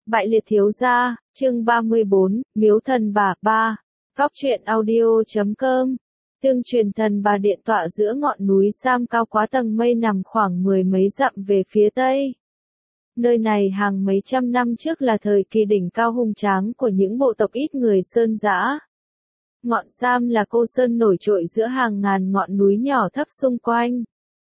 Bại liệt thiếu gia, chương 34, miếu thần bà 3. Góc truyện audio.com. Tương truyền thần bà điện tọa giữa ngọn núi Sam cao quá tầng mây nằm khoảng mười mấy dặm về phía tây. Nơi này hàng mấy trăm năm trước là thời kỳ đỉnh cao hùng tráng của những bộ tộc ít người sơn dã. Ngọn Sam là cô sơn nổi trội giữa hàng ngàn ngọn núi nhỏ thấp xung quanh.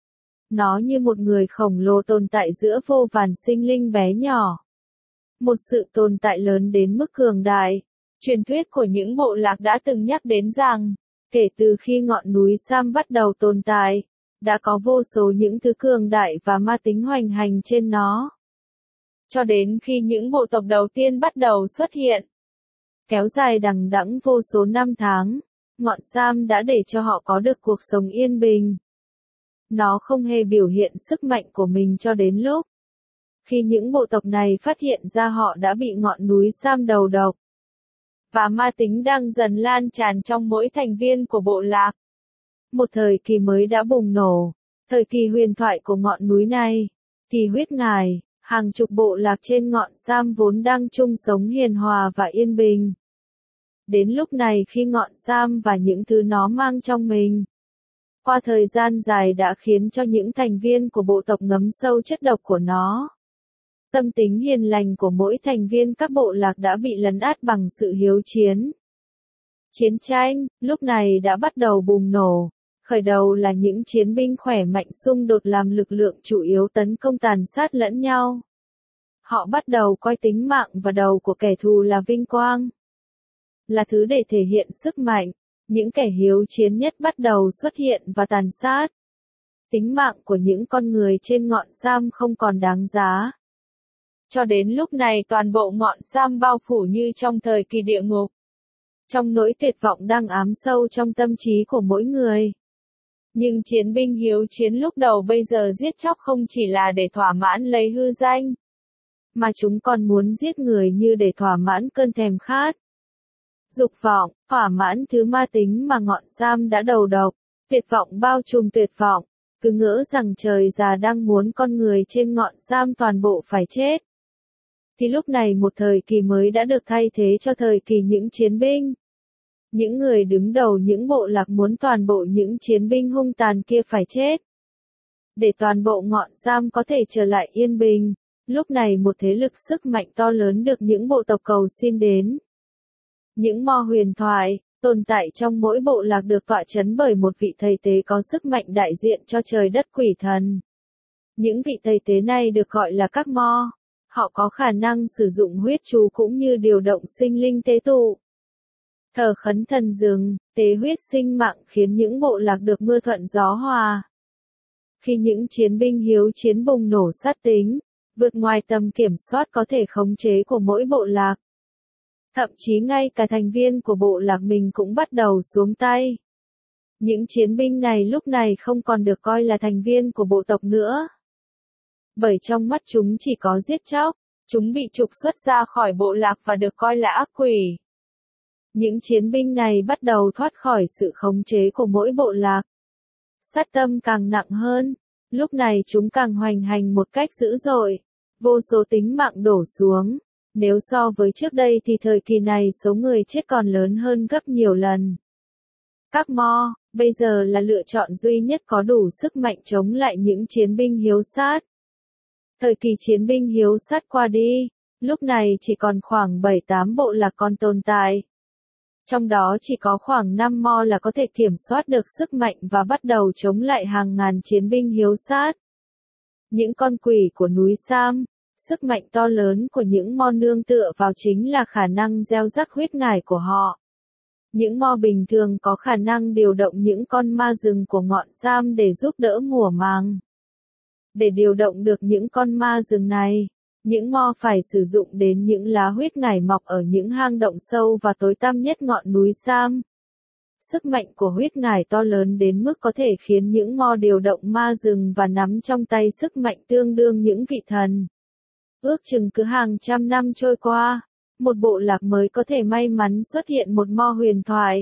Nó như một người khổng lồ tồn tại giữa vô vàn sinh linh bé nhỏ. Một sự tồn tại lớn đến mức cường đại. Truyền thuyết của những bộ lạc đã từng nhắc đến rằng, kể từ khi ngọn núi Sam bắt đầu tồn tại, đã có vô số những thứ cường đại và ma tính hoành hành trên nó. Cho đến khi những bộ tộc đầu tiên bắt đầu xuất hiện, kéo dài đằng đẵng vô số năm tháng, ngọn Sam đã để cho họ có được cuộc sống yên bình. Nó không hề biểu hiện sức mạnh của mình cho đến lúc khi những bộ tộc này phát hiện ra họ đã bị ngọn núi Sam đầu độc. Và ma tính đang dần lan tràn trong mỗi thành viên của bộ lạc. Một thời kỳ mới đã bùng nổ, thời kỳ huyền thoại của ngọn núi này, kỳ huyết ngài, hàng chục bộ lạc trên ngọn Sam vốn đang chung sống hiền hòa và yên bình. Đến lúc này khi ngọn Sam và những thứ nó mang trong mình, qua thời gian dài đã khiến cho những thành viên của bộ tộc ngấm sâu chất độc của nó. Tâm tính hiền lành của mỗi thành viên các bộ lạc đã bị lấn át bằng sự hiếu chiến. Chiến tranh, lúc này đã bắt đầu bùng nổ. Khởi đầu là những chiến binh khỏe mạnh xung đột làm lực lượng chủ yếu tấn công tàn sát lẫn nhau. Họ bắt đầu coi tính mạng và đầu của kẻ thù là vinh quang. Là thứ để thể hiện sức mạnh, những kẻ hiếu chiến nhất bắt đầu xuất hiện và tàn sát. Tính mạng của những con người trên ngọn Sam không còn đáng giá. Cho đến lúc này toàn bộ ngọn Sam bao phủ như trong thời kỳ địa ngục. Trong nỗi tuyệt vọng đang ám sâu trong tâm trí của mỗi người. Nhưng chiến binh hiếu chiến lúc đầu bây giờ giết chóc không chỉ là để thỏa mãn lấy hư danh, mà chúng còn muốn giết người như để thỏa mãn cơn thèm khát. Dục vọng, thỏa mãn thứ ma tính mà ngọn Sam đã đầu độc, tuyệt vọng bao trùm tuyệt vọng, cứ ngỡ rằng trời già đang muốn con người trên ngọn Sam toàn bộ phải chết. Thì lúc này một thời kỳ mới đã được thay thế cho thời kỳ những chiến binh. Những người đứng đầu những bộ lạc muốn toàn bộ những chiến binh hung tàn kia phải chết. Để toàn bộ ngọn Sam có thể trở lại yên bình, lúc này một thế lực sức mạnh to lớn được những bộ tộc cầu xin đến. Những mo huyền thoại, tồn tại trong mỗi bộ lạc được tọa chấn bởi một vị thầy tế có sức mạnh đại diện cho trời đất quỷ thần. Những vị thầy tế này được gọi là các mo. Họ có khả năng sử dụng huyết chú cũng như điều động sinh linh tế tụ. Thờ khấn thần rừng, tế huyết sinh mạng khiến những bộ lạc được mưa thuận gió hòa. Khi những chiến binh hiếu chiến bùng nổ sát tính, vượt ngoài tầm kiểm soát có thể khống chế của mỗi bộ lạc. Thậm chí ngay cả thành viên của bộ lạc mình cũng bắt đầu xuống tay. Những chiến binh này lúc này không còn được coi là thành viên của bộ tộc nữa. Bởi trong mắt chúng chỉ có giết chóc, chúng bị trục xuất ra khỏi bộ lạc và được coi là ác quỷ. Những chiến binh này bắt đầu thoát khỏi sự khống chế của mỗi bộ lạc. Sát tâm càng nặng hơn, lúc này chúng càng hoành hành một cách dữ dội, vô số tính mạng đổ xuống. Nếu so với trước đây thì thời kỳ này số người chết còn lớn hơn gấp nhiều lần. Các mo, bây giờ là lựa chọn duy nhất có đủ sức mạnh chống lại những chiến binh hiếu sát. Thời kỳ chiến binh hiếu sát qua đi, lúc này chỉ còn khoảng 7-8 bộ lạc còn tồn tại. Trong đó chỉ có khoảng 5 mo là có thể kiểm soát được sức mạnh và bắt đầu chống lại hàng ngàn chiến binh hiếu sát. Những con quỷ của núi Sam, sức mạnh to lớn của những mo nương tựa vào chính là khả năng gieo rắc huyết ngải của họ. Những mo bình thường có khả năng điều động những con ma rừng của ngọn Sam để giúp đỡ mùa màng. Để điều động được những con ma rừng này, những mo phải sử dụng đến những lá huyết ngải mọc ở những hang động sâu và tối tăm nhất ngọn núi Sam. Sức mạnh của huyết ngải to lớn đến mức có thể khiến những mo điều động ma rừng và nắm trong tay sức mạnh tương đương những vị thần. Ước chừng cứ hàng trăm năm trôi qua, một bộ lạc mới có thể may mắn xuất hiện một mo huyền thoại.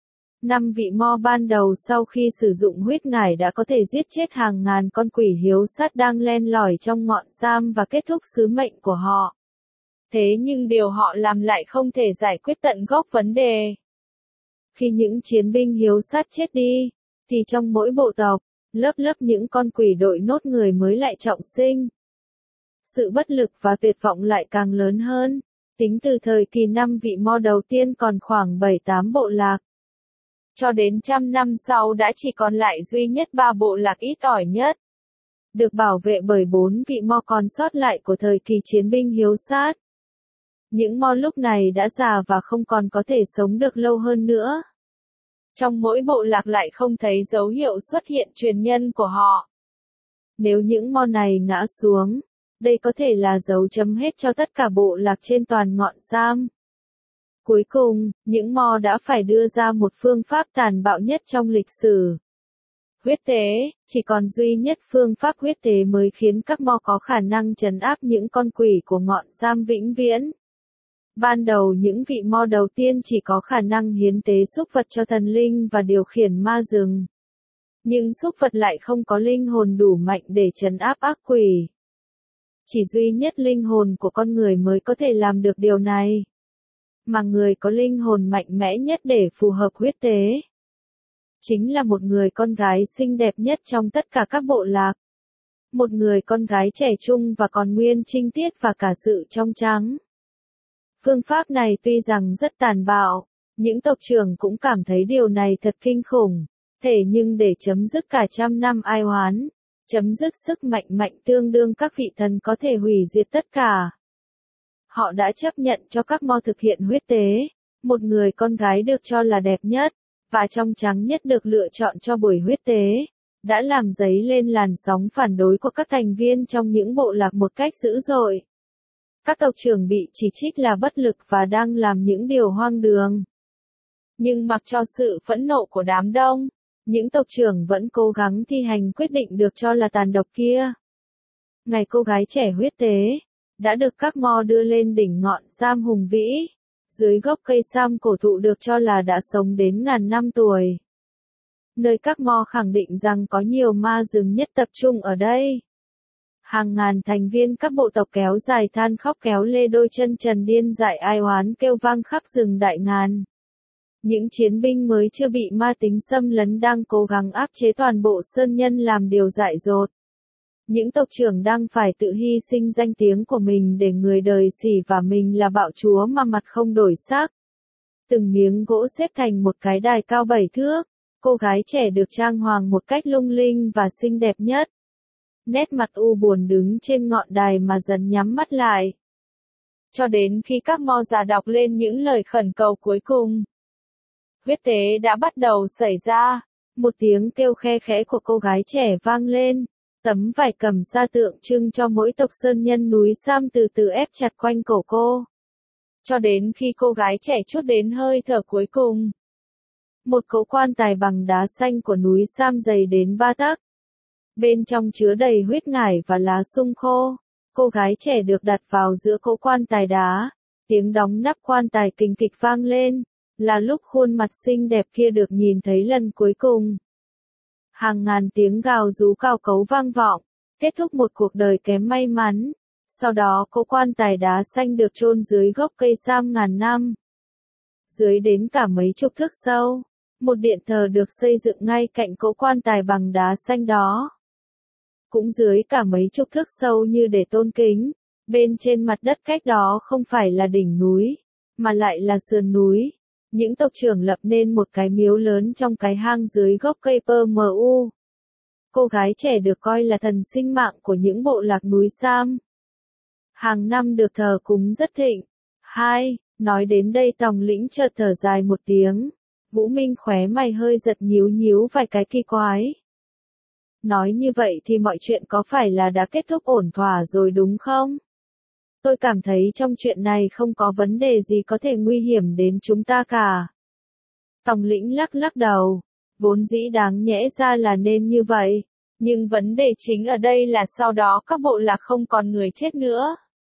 5 vị mo ban đầu sau khi sử dụng huyết ngải đã có thể giết chết hàng ngàn con quỷ hiếu sát đang len lỏi trong ngọn Sam và kết thúc sứ mệnh của họ. Thế nhưng điều họ làm lại không thể giải quyết tận gốc vấn đề. Khi những chiến binh hiếu sát chết đi, thì trong mỗi bộ tộc, lớp lớp những con quỷ đội nốt người mới lại trọng sinh. Sự bất lực và tuyệt vọng lại càng lớn hơn. Tính từ thời kỳ 5 vị mo đầu tiên còn khoảng 7-8 bộ lạc. Cho đến trăm năm sau đã chỉ còn lại duy nhất 3 bộ lạc ít ỏi nhất. Được bảo vệ bởi 4 vị mo còn sót lại của thời kỳ chiến binh hiếu sát. Những mo lúc này đã già và không còn có thể sống được lâu hơn nữa. Trong mỗi bộ lạc lại không thấy dấu hiệu xuất hiện truyền nhân của họ. Nếu những mo này ngã xuống, đây có thể là dấu chấm hết cho tất cả bộ lạc trên toàn ngọn Sam. Cuối cùng, những mo đã phải đưa ra một phương pháp tàn bạo nhất trong lịch sử. Huyết tế, chỉ còn duy nhất phương pháp huyết tế mới khiến các mo có khả năng trấn áp những con quỷ của ngọn Sam vĩnh viễn. Ban đầu những vị mo đầu tiên chỉ có khả năng hiến tế súc vật cho thần linh và điều khiển ma rừng. Nhưng súc vật lại không có linh hồn đủ mạnh để trấn áp ác quỷ. Chỉ duy nhất linh hồn của con người mới có thể làm được điều này. Mà người có linh hồn mạnh mẽ nhất để phù hợp huyết tế. Chính là một người con gái xinh đẹp nhất trong tất cả các bộ lạc. Một người con gái trẻ trung và còn nguyên trinh tiết và cả sự trong trắng. Phương pháp này tuy rằng rất tàn bạo, những tộc trưởng cũng cảm thấy điều này thật kinh khủng. Thế nhưng để chấm dứt cả trăm năm ai oán, chấm dứt sức mạnh mạnh tương đương các vị thần có thể hủy diệt tất cả. Họ đã chấp nhận cho các mo thực hiện huyết tế, một người con gái được cho là đẹp nhất, và trong trắng nhất được lựa chọn cho buổi huyết tế, đã làm dấy lên làn sóng phản đối của các thành viên trong những bộ lạc một cách dữ dội. Các tộc trưởng bị chỉ trích là bất lực và đang làm những điều hoang đường. Nhưng mặc cho sự phẫn nộ của đám đông, những tộc trưởng vẫn cố gắng thi hành quyết định được cho là tàn độc kia. Ngày cô gái trẻ huyết tế, đã được các mo đưa lên đỉnh ngọn Sam hùng vĩ, dưới gốc cây Sam cổ thụ được cho là đã sống đến ngàn năm tuổi. Nơi các mo khẳng định rằng có nhiều ma rừng nhất tập trung ở đây. Hàng ngàn thành viên các bộ tộc kéo dài than khóc kéo lê đôi chân trần điên dại ai oán kêu vang khắp rừng đại ngàn. Những chiến binh mới chưa bị ma tính xâm lấn đang cố gắng áp chế toàn bộ sơn nhân làm điều dại dột. Những tộc trưởng đang phải tự hy sinh danh tiếng của mình để người đời xỉ vả mình là bạo chúa mà mặt không đổi sắc. Từng miếng gỗ xếp thành một cái đài cao 7 thước, cô gái trẻ được trang hoàng một cách lung linh và xinh đẹp nhất. Nét mặt u buồn đứng trên ngọn đài mà dần nhắm mắt lại. Cho đến khi các mo già đọc lên những lời khẩn cầu cuối cùng. Huyết tế đã bắt đầu xảy ra, một tiếng kêu khe khẽ của cô gái trẻ vang lên, tấm vải cầm sa tượng trưng cho mỗi tộc sơn nhân núi Sam từ từ ép chặt quanh cổ cô. Cho đến khi cô gái trẻ trút đến hơi thở cuối cùng. Một cỗ quan tài bằng đá xanh của núi Sam dày đến 3 tấc. Bên trong chứa đầy huyết ngải và lá sung khô. Cô gái trẻ được đặt vào giữa cỗ quan tài đá. Tiếng đóng nắp quan tài kình kịch vang lên. Là lúc khuôn mặt xinh đẹp kia được nhìn thấy lần cuối cùng. Hàng ngàn tiếng gào rú cao cấu vang vọng. Kết thúc một cuộc đời kém may mắn. Sau đó cỗ quan tài đá xanh được chôn dưới gốc cây Sam ngàn năm. Dưới đến cả mấy chục thước sâu. Một điện thờ được xây dựng ngay cạnh cỗ quan tài bằng đá xanh đó. Cũng dưới cả mấy chục thước sâu như để tôn kính, bên trên mặt đất cách đó không phải là đỉnh núi, mà lại là sườn núi. Những tộc trưởng lập nên một cái miếu lớn trong cái hang dưới gốc cây PMU. Cô gái trẻ được coi là thần sinh mạng của những bộ lạc núi Sam. Hàng năm được thờ cúng rất thịnh. 2. Nói đến đây Tòng lĩnh chợt thở dài một tiếng. Vũ Minh khóe mày hơi giật nhíu nhíu vài cái kỳ quái. Nói như vậy thì mọi chuyện có phải là đã kết thúc ổn thỏa rồi đúng không? Tôi cảm thấy trong chuyện này không có vấn đề gì có thể nguy hiểm đến chúng ta cả. Tòng lĩnh lắc lắc đầu. Vốn dĩ đáng nhẽ ra là nên như vậy. Nhưng vấn đề chính ở đây là sau đó các bộ lạc không còn người chết nữa.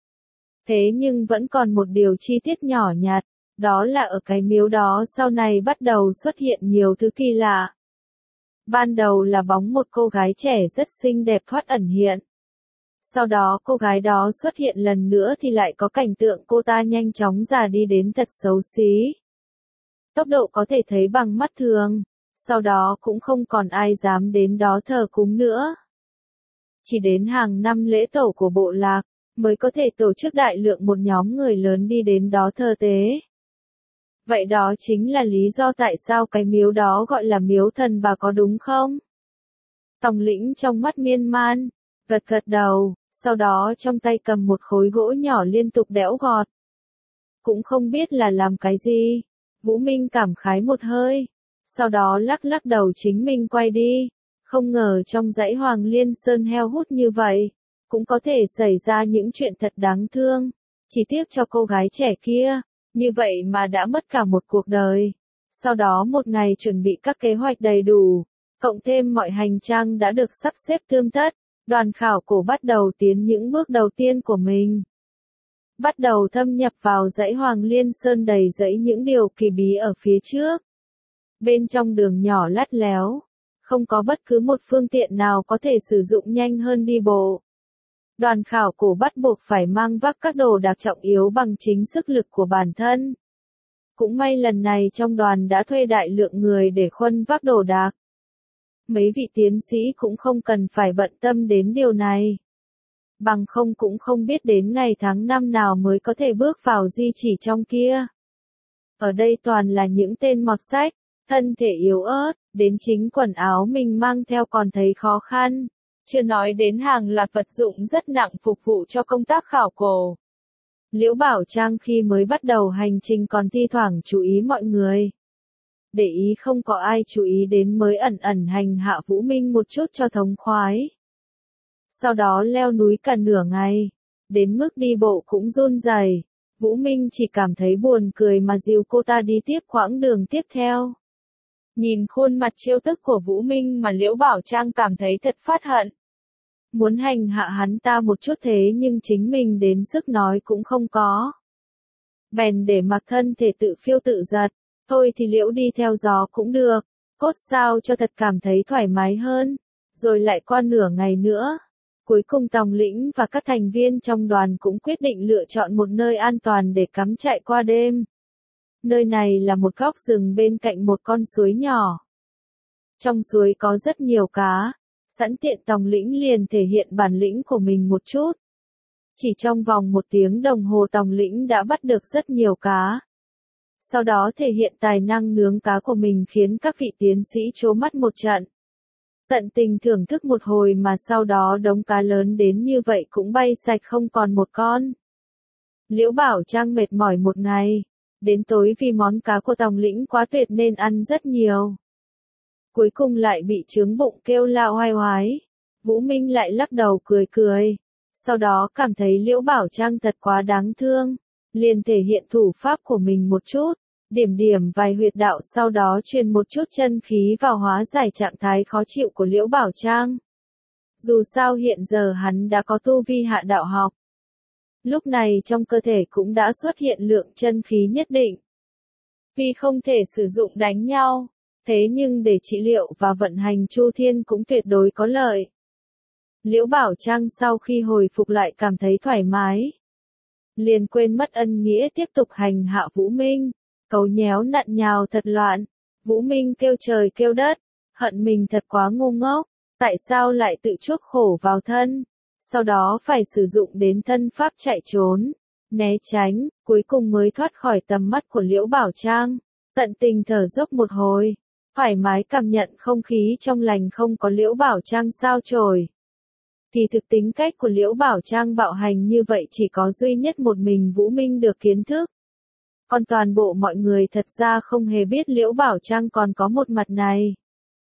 Thế nhưng vẫn còn một điều chi tiết nhỏ nhặt. Đó là ở cái miếu đó sau này bắt đầu xuất hiện nhiều thứ kỳ lạ. Ban đầu là bóng một cô gái trẻ rất xinh đẹp thoát ẩn hiện. Sau đó cô gái đó xuất hiện lần nữa thì lại có cảnh tượng cô ta nhanh chóng già đi đến thật xấu xí. Tốc độ có thể thấy bằng mắt thường, sau đó cũng không còn ai dám đến đó thờ cúng nữa. Chỉ đến hàng năm lễ tổ của bộ lạc, mới có thể tổ chức đại lượng một nhóm người lớn đi đến đó thờ tế. Vậy đó chính là lý do tại sao cái miếu đó gọi là miếu thần bà có đúng không? Tòng lĩnh trong mắt miên man, gật gật đầu, sau đó trong tay cầm một khối gỗ nhỏ liên tục đẽo gọt. Cũng không biết là làm cái gì. Vũ Minh cảm khái một hơi, sau đó lắc lắc đầu chính mình quay đi. Không ngờ trong dãy Hoàng Liên Sơn heo hút như vậy, cũng có thể xảy ra những chuyện thật đáng thương. Chỉ tiếc cho cô gái trẻ kia, như vậy mà đã mất cả một cuộc đời. Sau đó một ngày chuẩn bị các kế hoạch đầy đủ, cộng thêm mọi hành trang đã được sắp xếp tươm tất, đoàn khảo cổ bắt đầu tiến những bước đầu tiên của mình. Bắt đầu thâm nhập vào dãy Hoàng Liên Sơn đầy rẫy những điều kỳ bí ở phía trước. Bên trong đường nhỏ lắt léo, không có bất cứ một phương tiện nào có thể sử dụng nhanh hơn đi bộ. Đoàn khảo cổ bắt buộc phải mang vác các đồ đạc trọng yếu bằng chính sức lực của bản thân. Cũng may lần này trong đoàn đã thuê đại lượng người để khuân vác đồ đạc. Mấy vị tiến sĩ cũng không cần phải bận tâm đến điều này. Bằng không cũng không biết đến ngày tháng năm nào mới có thể bước vào di chỉ trong kia. Ở đây toàn là những tên mọt sách, thân thể yếu ớt, đến chính quần áo mình mang theo còn thấy khó khăn. Chưa nói đến hàng loạt vật dụng rất nặng phục vụ cho công tác khảo cổ. Liễu Bảo Trang khi mới bắt đầu hành trình còn thi thoảng chú ý mọi người. Để ý không có ai chú ý đến mới ẩn ẩn hành hạ Vũ Minh một chút cho thống khoái. Sau đó leo núi cả nửa ngày, đến mức đi bộ cũng run rẩy. Vũ Minh chỉ cảm thấy buồn cười mà dìu cô ta đi tiếp quãng đường tiếp theo. Nhìn khuôn mặt trêu tức của Vũ Minh mà Liễu Bảo Trang cảm thấy thật phát hận. Muốn hành hạ hắn ta một chút thế nhưng chính mình đến sức nói cũng không có. Bèn để mặc thân thể tự phiêu tự giật, thôi thì Liễu đi theo gió cũng được, cốt sao cho thật cảm thấy thoải mái hơn. Rồi lại qua nửa ngày nữa. Cuối cùng Tòng lĩnh và các thành viên trong đoàn cũng quyết định lựa chọn một nơi an toàn để cắm trại qua đêm. Nơi này là một góc rừng bên cạnh một con suối nhỏ. Trong suối có rất nhiều cá, sẵn tiện Tòng lĩnh liền thể hiện bản lĩnh của mình một chút. Chỉ trong vòng 1 tiếng đồng hồ Tòng lĩnh đã bắt được rất nhiều cá. Sau đó thể hiện tài năng nướng cá của mình khiến các vị tiến sĩ trố mắt một trận. Tận tình thưởng thức một hồi mà sau đó đống cá lớn đến như vậy cũng bay sạch không còn một con. Liễu Bảo Trang mệt mỏi một ngày, đến tối vì món cá của Tòng lĩnh quá tuyệt nên ăn rất nhiều. Cuối cùng lại bị chướng bụng kêu la oai oái. Vũ Minh lại lắc đầu cười cười. Sau đó cảm thấy Liễu Bảo Trang thật quá đáng thương, liền thể hiện thủ pháp của mình một chút. Điểm vài huyệt đạo sau đó truyền một chút chân khí vào hóa giải trạng thái khó chịu của Liễu Bảo Trang. Dù sao hiện giờ hắn đã có tu vi hạ đạo học. Lúc này trong cơ thể cũng đã xuất hiện lượng chân khí nhất định. Vì không thể sử dụng đánh nhau, thế nhưng để trị liệu và vận hành Chu Thiên cũng tuyệt đối có lợi. Liễu Bảo Trang sau khi hồi phục lại cảm thấy thoải mái. Liền quên mất ân nghĩa tiếp tục hành hạ Vũ Minh. Cấu nhéo nặn nhào thật loạn. Vũ Minh kêu trời kêu đất, hận mình thật quá ngu ngốc, tại sao lại tự chuốc khổ vào thân, sau đó phải sử dụng đến thân pháp chạy trốn, né tránh, cuối cùng mới thoát khỏi tầm mắt của Liễu Bảo Trang, tận tình thở dốc một hồi, thoải mái cảm nhận không khí trong lành không có Liễu Bảo Trang sao chổi. Kỳ thực tính cách của Liễu Bảo Trang bạo hành như vậy chỉ có duy nhất một mình Vũ Minh được kiến thức. Còn toàn bộ mọi người thật ra không hề biết Liễu Bảo Trang còn có một mặt này.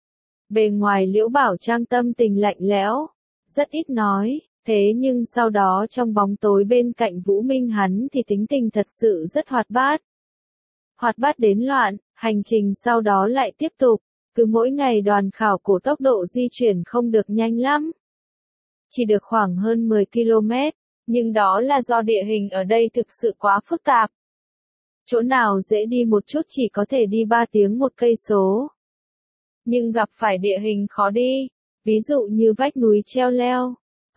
Bề ngoài Liễu Bảo Trang tâm tình lạnh lẽo, rất ít nói, thế nhưng sau đó trong bóng tối bên cạnh Vũ Minh hắn thì tính tình thật sự rất hoạt bát. Hoạt bát đến loạn, hành trình sau đó lại tiếp tục, cứ mỗi ngày đoàn khảo cổ tốc độ di chuyển không được nhanh lắm. Chỉ được khoảng hơn 10 km, nhưng đó là do địa hình ở đây thực sự quá phức tạp. Chỗ nào dễ đi một chút chỉ có thể đi 3 tiếng 1 cây số. Nhưng gặp phải địa hình khó đi, ví dụ như vách núi treo leo,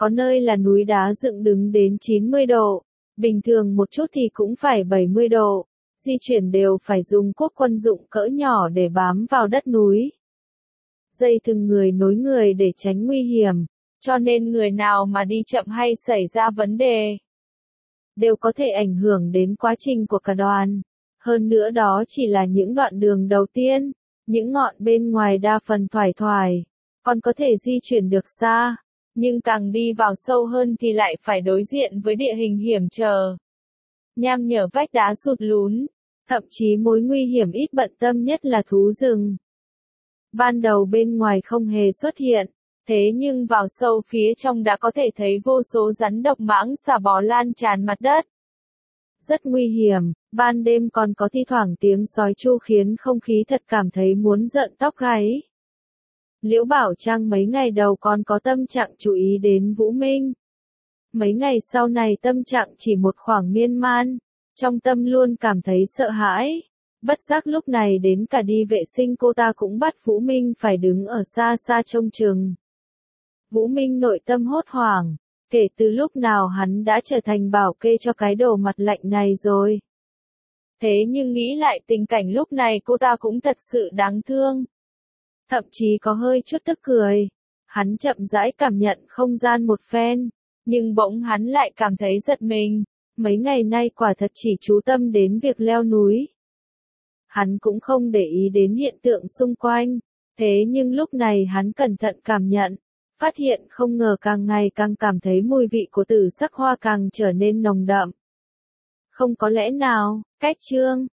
có nơi là núi đá dựng đứng đến 90 độ, bình thường một chút thì cũng phải 70 độ, di chuyển đều phải dùng cuốc quân dụng cỡ nhỏ để bám vào đất núi. Dây thừng người nối người để tránh nguy hiểm, cho nên người nào mà đi chậm hay xảy ra vấn đề, đều có thể ảnh hưởng đến quá trình của cả đoàn. Hơn nữa đó chỉ là những đoạn đường đầu tiên, những ngọn bên ngoài đa phần thoải thoải, còn có thể di chuyển được xa, nhưng càng đi vào sâu hơn thì lại phải đối diện với địa hình hiểm trở, nham nhở vách đá sụt lún, thậm chí mối nguy hiểm ít bận tâm nhất là thú rừng. Ban đầu bên ngoài không hề xuất hiện, thế nhưng vào sâu phía trong đã có thể thấy vô số rắn độc mãng xà bò lan tràn mặt đất. Rất nguy hiểm, ban đêm còn có thi thoảng tiếng sói tru khiến không khí thật cảm thấy muốn rợn tóc gáy. Liễu Bảo Trang mấy ngày đầu còn có tâm trạng chú ý đến Vũ Minh. Mấy ngày sau này tâm trạng chỉ một khoảng miên man, trong tâm luôn cảm thấy sợ hãi. Bất giác lúc này đến cả đi vệ sinh cô ta cũng bắt Vũ Minh phải đứng ở xa xa trông chừng. Vũ Minh nội tâm hốt hoảng, kể từ lúc nào hắn đã trở thành bảo kê cho cái đồ mặt lạnh này rồi. Thế nhưng nghĩ lại tình cảnh lúc này cô ta cũng thật sự đáng thương. Thậm chí có hơi chút tức cười. Hắn chậm rãi cảm nhận không gian một phen, nhưng bỗng hắn lại cảm thấy giật mình. Mấy ngày nay quả thật chỉ chú tâm đến việc leo núi. Hắn cũng không để ý đến hiện tượng xung quanh. Thế nhưng lúc này hắn cẩn thận cảm nhận, phát hiện không ngờ càng ngày càng cảm thấy mùi vị của tử sắc hoa càng trở nên nồng đậm. Không có lẽ nào, cách chương